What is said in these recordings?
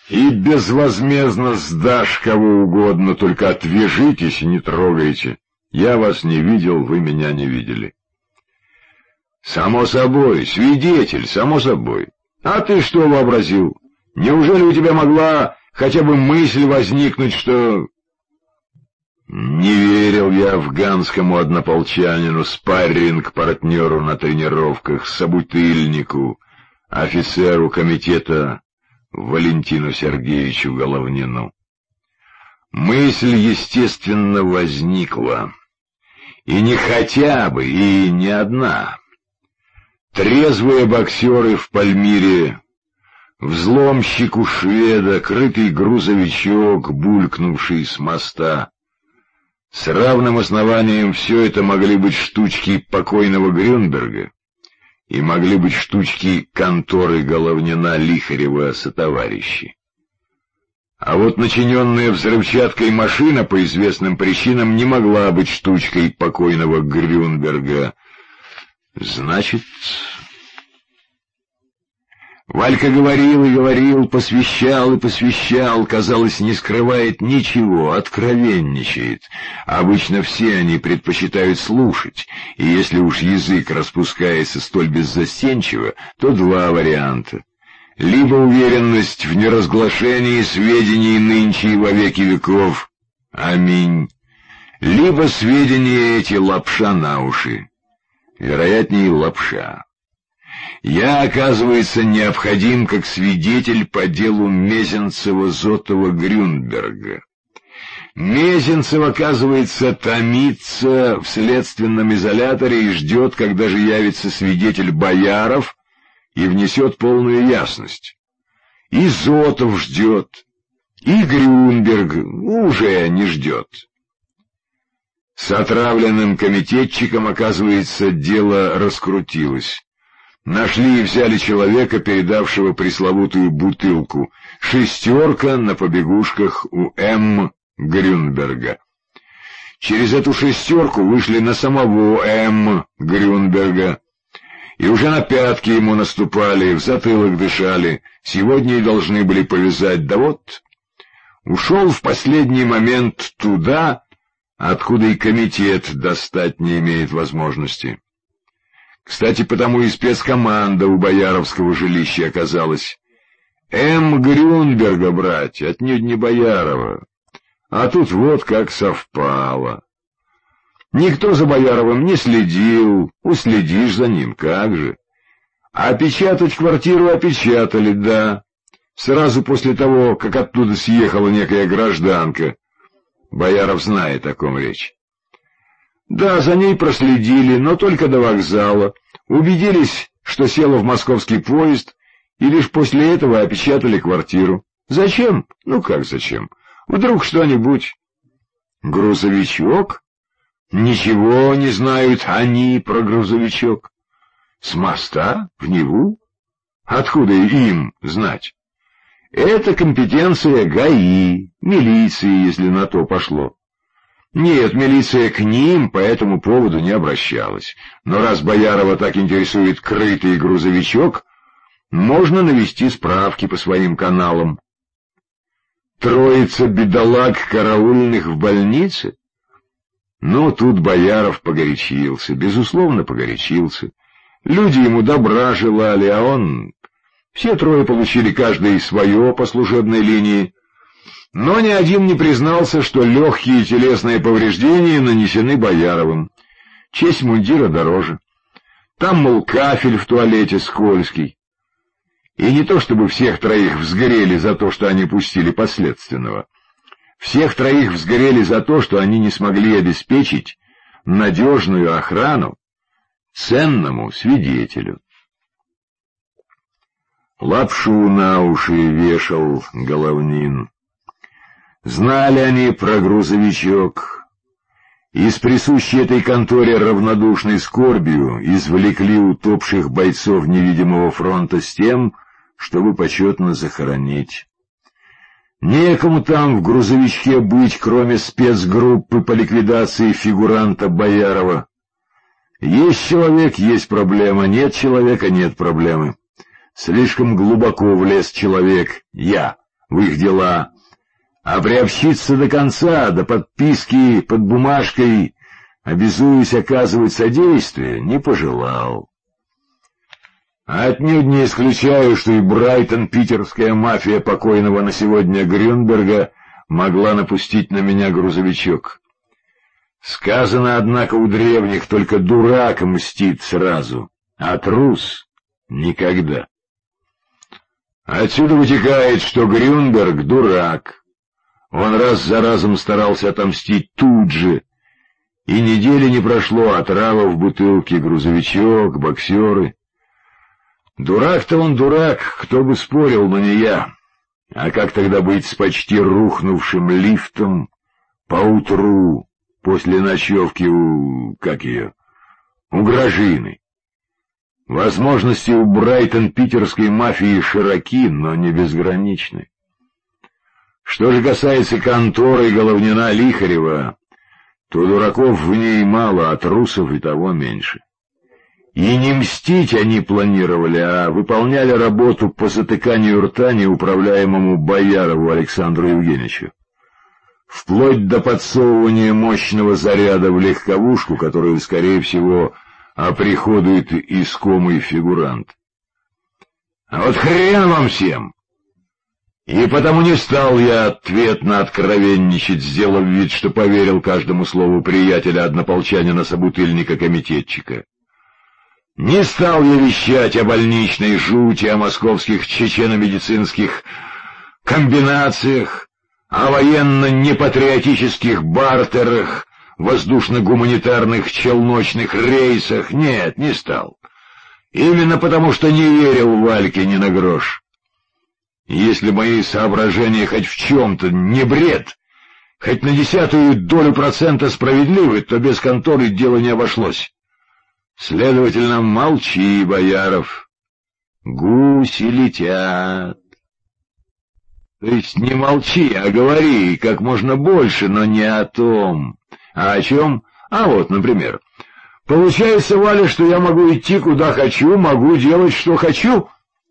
И безвозмездно сдашь кого угодно, только отвяжитесь и не трогайте. Я вас не видел, вы меня не видели. Само собой, свидетель, само собой. А ты что вообразил? Неужели у тебя могла хотя бы мысль возникнуть, что... Не верил я афганскому однополчанину, спарринг-партнеру на тренировках, собутыльнику, офицеру комитета Валентину Сергеевичу Головнину. Мысль, естественно, возникла. И не хотя бы, и не одна. Трезвые боксеры в Пальмире, взломщик у шведа, крытый грузовичок, булькнувший с моста. С равным основанием все это могли быть штучки покойного Грюнберга и могли быть штучки конторы Головнина, Лихарева сотоварищи. А вот начиненная взрывчаткой машина по известным причинам не могла быть штучкой покойного Грюнберга. Значит... Валька говорил и говорил, посвящал и посвящал, казалось, не скрывает ничего, откровенничает. Обычно все они предпочитают слушать, и если уж язык распускается столь беззастенчиво, то два варианта. Либо уверенность в неразглашении сведений нынче и во веки веков, аминь, либо сведения эти лапша на уши, вероятнее лапша. Я, оказывается, необходим как свидетель по делу Мезенцева-Зотова-Грюнберга. Мезенцев, оказывается, томится в следственном изоляторе и ждет, когда же явится свидетель Бояров и внесет полную ясность. И Зотов ждет, и Грюнберг уже не ждет. С отравленным комитетчиком, оказывается, дело раскрутилось. Нашли и взяли человека, передавшего пресловутую бутылку. Шестерка на побегушках у М. Грюнберга. Через эту шестерку вышли на самого М. Грюнберга. И уже на пятки ему наступали, в затылок дышали. Сегодня и должны были повязать. Да вот, ушел в последний момент туда, откуда и комитет достать не имеет возможности. Кстати, потому и спецкоманда у Бояровского жилища оказалась. М. Грюнберга, братья, отнюдь не Боярова. А тут вот как совпало. Никто за Бояровым не следил, уследишь за ним, как же. А опечатать квартиру опечатали, да. Сразу после того, как оттуда съехала некая гражданка. Бояров знает, о ком речь. Да, за ней проследили, но только до вокзала. Убедились, что села в московский поезд, и лишь после этого опечатали квартиру. Зачем? Ну как зачем? Вдруг что-нибудь. Грузовичок? Ничего не знают они про грузовичок. С моста в Неву? Откуда им знать? Это компетенция ГАИ, милиции, если на то пошло. Нет, милиция к ним по этому поводу не обращалась. Но раз Боярова так интересует крытый грузовичок, можно навести справки по своим каналам. Троица бедолаг караульных в больнице? Ну, тут Бояров погорячился, безусловно погорячился. Люди ему добра желали, а он... Все трое получили каждый свое по служебной линии. Но ни один не признался, что легкие телесные повреждения нанесены Бояровым. Честь мундира дороже. Там, мол, кафель в туалете скользкий. И не то чтобы всех троих взгорели за то, что они пустили подследственного. Всех троих взгорели за то, что они не смогли обеспечить надежную охрану ценному свидетелю. Лапшу на уши вешал Головнин. Знали они про грузовичок, и с присущей этой конторе равнодушной скорбью извлекли утопших бойцов невидимого фронта с тем, чтобы почетно захоронить. Некому там в грузовичке быть, кроме спецгруппы по ликвидации фигуранта Боярова. Есть человек — есть проблема, нет человека — нет проблемы. Слишком глубоко влез человек, я, в их дела, а приобщиться до конца, до подписки под бумажкой, обязуясь оказывать содействие, не пожелал. Отнюдь не исключаю, что и Брайтон-питерская мафия покойного на сегодня Грюнберга могла напустить на меня грузовичок. Сказано, однако, у древних, только дурак мстит сразу, а трус — никогда. Отсюда вытекает, что Грюнберг — дурак. Он раз за разом старался отомстить тут же, и недели не прошло, отрава в бутылке, грузовичок, боксеры. Дурак-то он дурак, кто бы спорил, но не я. А как тогда быть с почти рухнувшим лифтом поутру после ночевки у Гражины? Возможности у Брайтон-питерской мафии широки, но не безграничны. Что же касается конторы Головнина Лихарева, то дураков в ней мало, а трусов и того меньше. И не мстить они планировали, а выполняли работу по затыканию рта неуправляемому Боярову Александру Евгеньевичу. Вплоть до подсовывания мощного заряда в легковушку, которую, скорее всего, оприходует искомый фигурант. А вот хрен вам всем! И потому не стал я ответно откровенничать, сделав вид, что поверил каждому слову приятеля-однополчанина-собутыльника-комитетчика. Не стал я вещать о больничной жути, о московских чечено-медицинских комбинациях, о военно-непатриотических бартерах, воздушно-гуманитарных челночных рейсах. Нет, не стал. Именно потому, что не верил Вальке ни на грош. Если мои соображения хоть в чем-то не бред, хоть на 0,1% справедливы, то без конторы дело не обошлось. Следовательно, молчи, Бояров. Гуси летят. То есть не молчи, а говори как можно больше, но не о том. А о чем? А вот, например, получается, Валя, что я могу идти куда хочу, могу делать что хочу?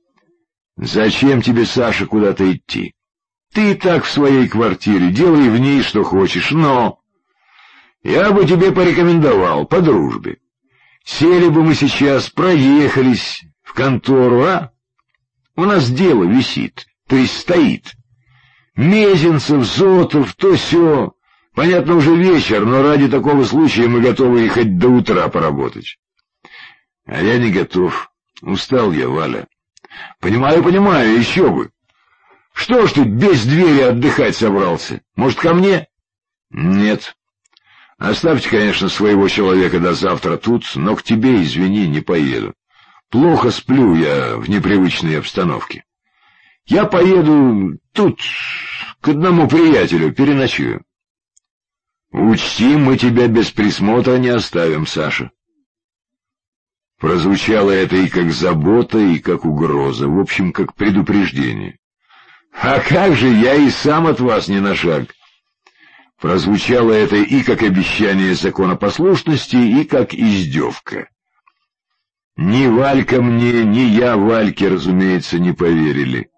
Зачем тебе, Саша, куда-то идти? Ты и так в своей квартире, делай в ней что хочешь, но я бы тебе порекомендовал, по дружбе. Сели бы мы сейчас, проехались в контору, а? У нас дело висит, то есть стоит. Мезенцев, Зотов, то сё. Понятно, уже вечер, но ради такого случая мы готовы и хоть до утра поработать. А я не готов. Устал я, Валя. Понимаю, еще бы. Что ж ты без двери отдыхать собрался? Может, ко мне? Нет. Оставьте, конечно, своего человека до завтра тут, но к тебе, извини, не поеду. Плохо сплю я в непривычной обстановке. Я поеду тут к одному приятелю, переночую. Учти, мы тебя без присмотра не оставим, Саша. Прозвучало это и как забота, и как угроза, в общем, как предупреждение. А как же, я и сам от вас не на шаг. Прозвучало это и как обещание законопослушности, и как издевка. Ни Валька мне, ни я Вальке, разумеется, не поверили.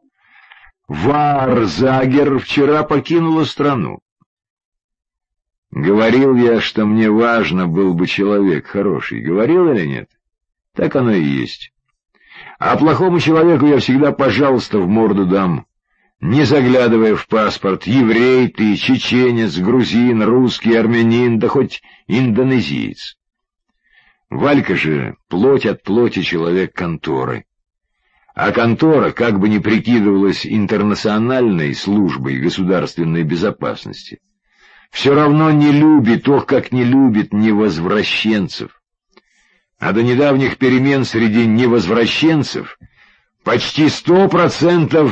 Варзагер вчера покинула страну. Говорил я, что мне важно был бы человек хороший. Говорил или нет? Так оно и есть. А плохому человеку я всегда пожалуйста в морду дам. Не заглядывая в паспорт, еврей ты, чеченец, грузин, русский, армянин, да хоть индонезиец. Валька же плоть от плоти человек конторы. А контора, как бы ни прикидывалась интернациональной службой государственной безопасности, все равно не любит, ох, как не любит невозвращенцев. А до недавних перемен среди невозвращенцев почти 100%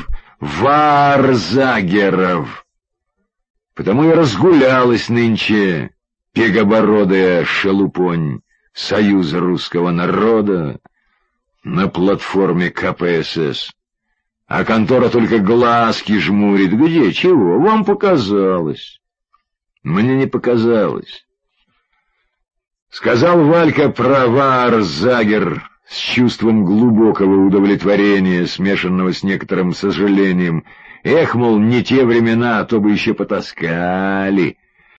варзагеров. Потому и разгулялась нынче пегобородая шелупонь Союза русского народа на платформе КПСС. А контора только глазки жмурит. Где? Чего? Вам показалось. Мне не показалось. Сказал Валька про варзагер с чувством глубокого удовлетворения, смешанного с некоторым сожалением. Эх, мол, не те времена, а то бы еще потаскали.